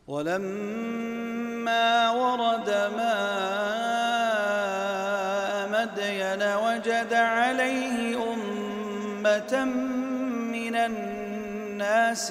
ولما ورد ماء مدين وجد عليه أمة من الناس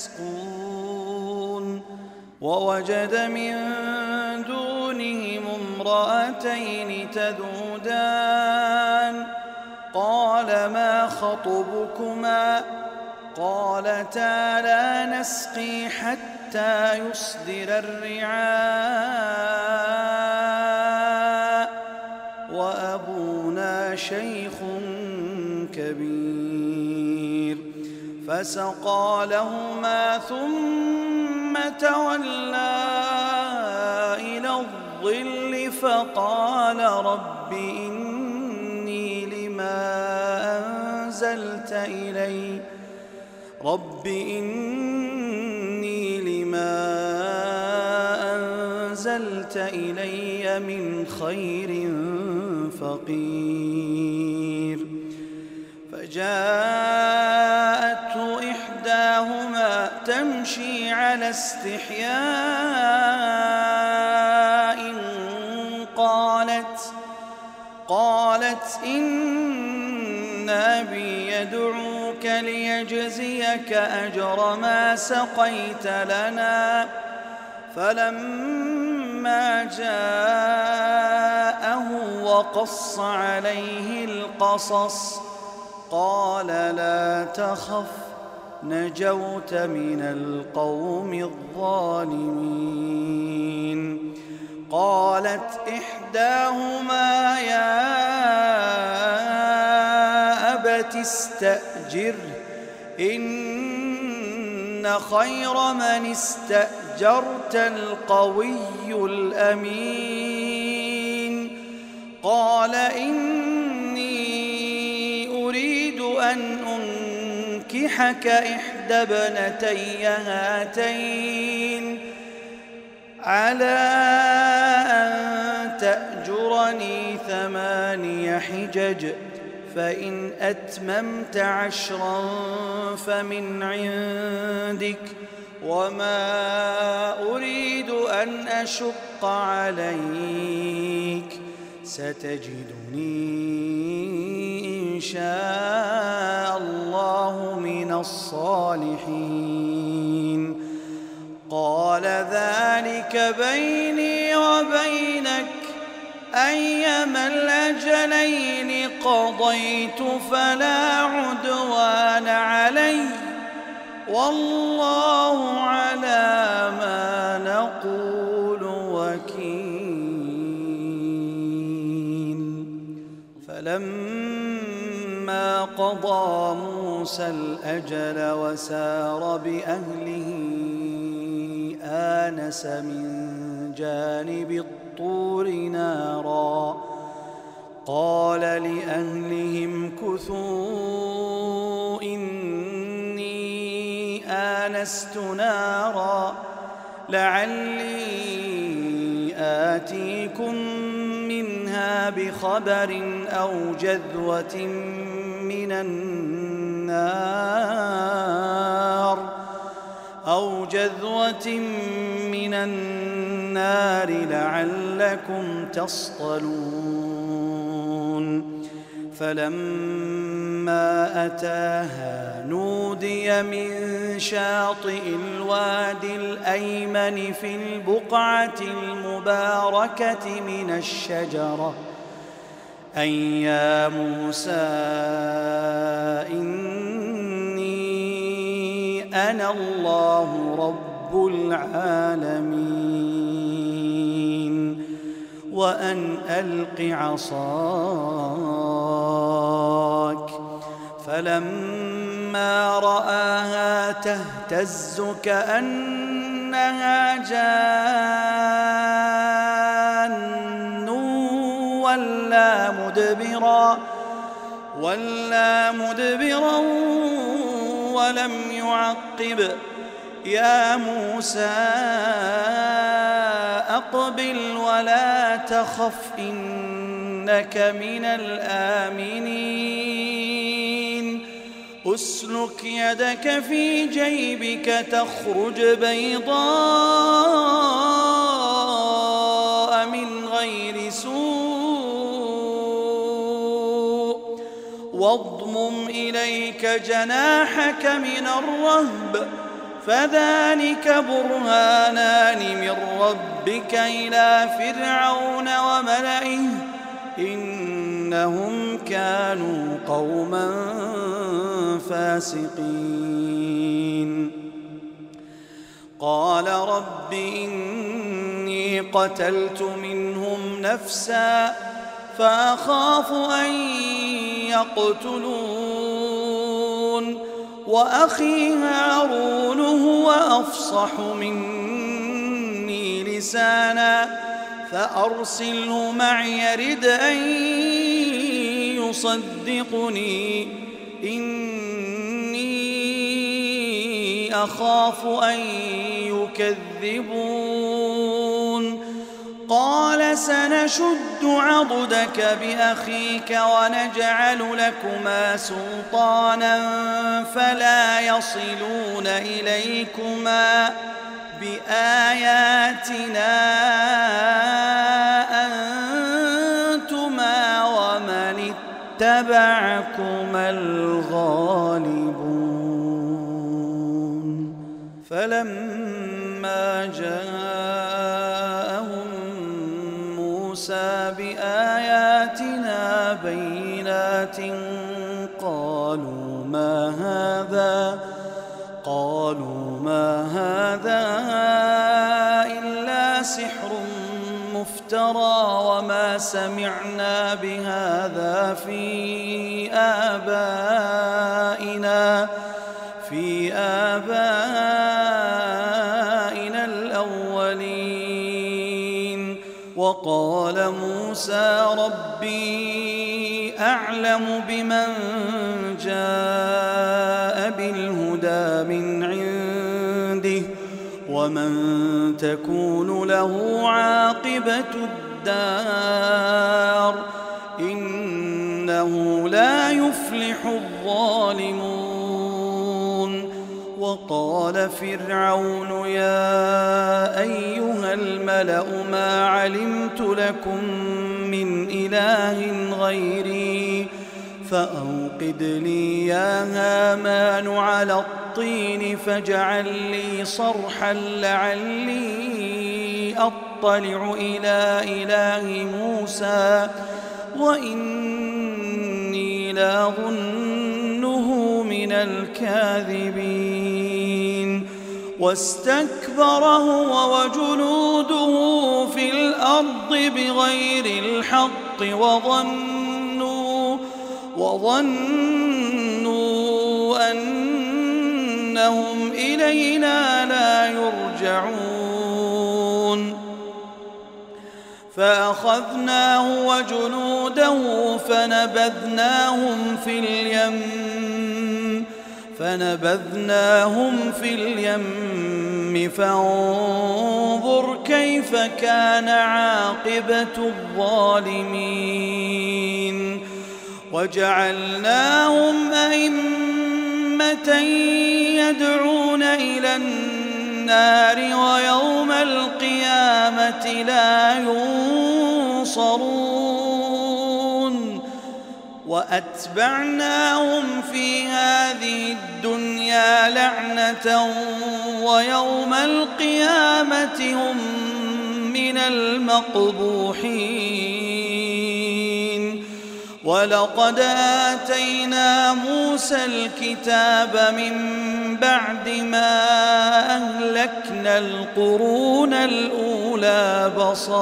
يسقون ووجد من دونهم امرأتين تذودان قال ما خطبكما قالتا لا نسقي حتى يصدر الرعاء وأبونا شيخ كبير فسقى لهما ثم تولى إلى الظل فقال رب إني لما أنزلت إلي من خير فقير فجاءته إحداهما تمشي على استحياء قالت إن أبي يدعوك ليجزيك أجر ما سقيت لنا فلما جاءه وقص عليه القصص قال لا تخف نجوت من القوم الظالمين قالت إحداهما يا أبت استأجره إن خير من استأجرت القوي الأمين قال إني أريد أن أنكحك إحدى ابنتي هاتين على أن تأجرني 8 حجج فإن أتممت 10 فمن عندك وما أريد أن أشق عليك ستجدني إن شاء الله من الصالحين قال ذلك بيني وبينك أيما الأجلين قضيت فلا عدوان علي والله على ما نقول وكيل فلما قضى موسى الأجل وسار بأهله آنس من جانب الطور نارا قال لأهلهم كثوا إني آنست نارا لعلي آتيكم منها بخبر أو جذوة من النار لعلكم تصطلون فلما أتاها نودي من شاطئ الوادي الأيمن في البقعة المباركة من الشجرة أن يا موسى إني أنا الله رب العالمين وأن ألق عصاك فلما رآها تهتز كأنها جان ولا مدبرا ولم يعقب يا موسى أقبل ولا تخف إنك من الآمنين أسلك يدك في جيبك تخرج بيضاء من غير سوء واضمم إليك جناحك من الرهب فذلك برهانان من ربك إلى فرعون وملئه إنهم كانوا قوما فاسقين قال رب إني قتلت منهم نفسا فأخاف أن يقتلون وأخي هارون هو أفصح مني لسانا فأرسله معي يرد أن يصدقني إني أخاف أن يكذبون قال سنشد عضدك بأخيك ونجعل لكما سلطانا فلا يصلون إليكما بآياتنا أنتما ومن اتبعكما الغالبون فلما جاءهم موسى بآياتنا بينات قالوا ما هذا إلا سحر مفترى وما سمعنا بهذا في آبائنا الأولين وقال موسى ربي أعلم بمن جاء بالهدى من عنده ومن تكون له عاقبة الدار إنه لا يفلح الظالمون وقال فرعون يا أيها الملأ ما علمت لكم من إله غيري فأوقد لي يا هامان على الطين فاجعل لي صرحا لعلي أطلع إلى إله موسى وإني لأظنه من الكاذبين واستكبر هو وجنوده في الأرض بغير الحق وظنوا أنهم إلينا لا يرجعون فأخذناه وجنوده فنبذناهم في اليم فانظر كيف كان عاقبة الظالمين وجعلناهم أئمة يدعون إلى النار ويوم القيامة لا ينصرون وأتبعناهم في هذه الدنيا لعنة ويوم القيامة هم من المقبوحين ولقد آتينا موسى الكتاب من بعد ما أهلكنا القرون الأولى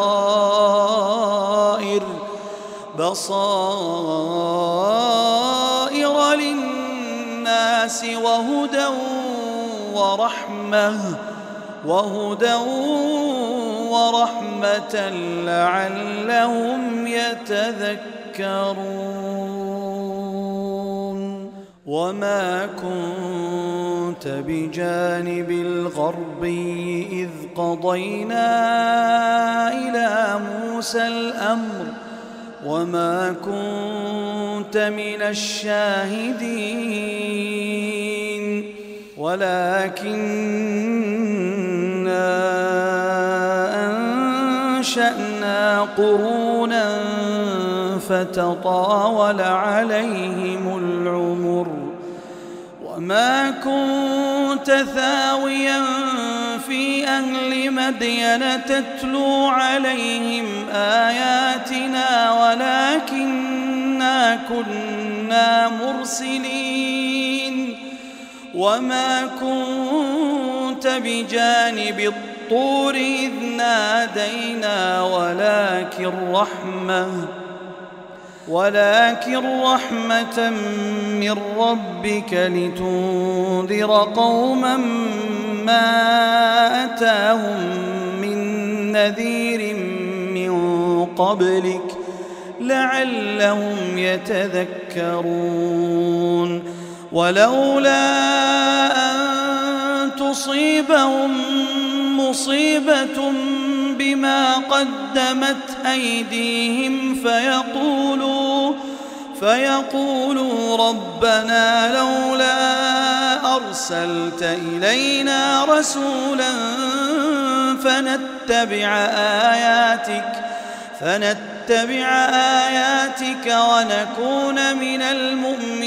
بصائر للناس وهدى ورحمة لعلهم يتذكرون وما كنت بجانب الغربي إذ قضينا إلى موسى الأمر وما كنت من الشاهدين ولكننا أنشأنا قرونا فتطاول عليهم العمر وما كنت ثاويا في أهل مدين تتلو عليهم آياتنا ولكننا كنا مرسلين وما كنت بجانب الطور إذ نادينا ولكن رحمة من ربك لتنذر قوما ما أتاهم من نذير من قبلك لعلهم يتذكرون ولولا أن تصيبهم مصيبة بما قدمت أيديهم فيقولوا ربنا لولا أرسلت إلينا رسولا فنتبع آياتك ونكون من المؤمنين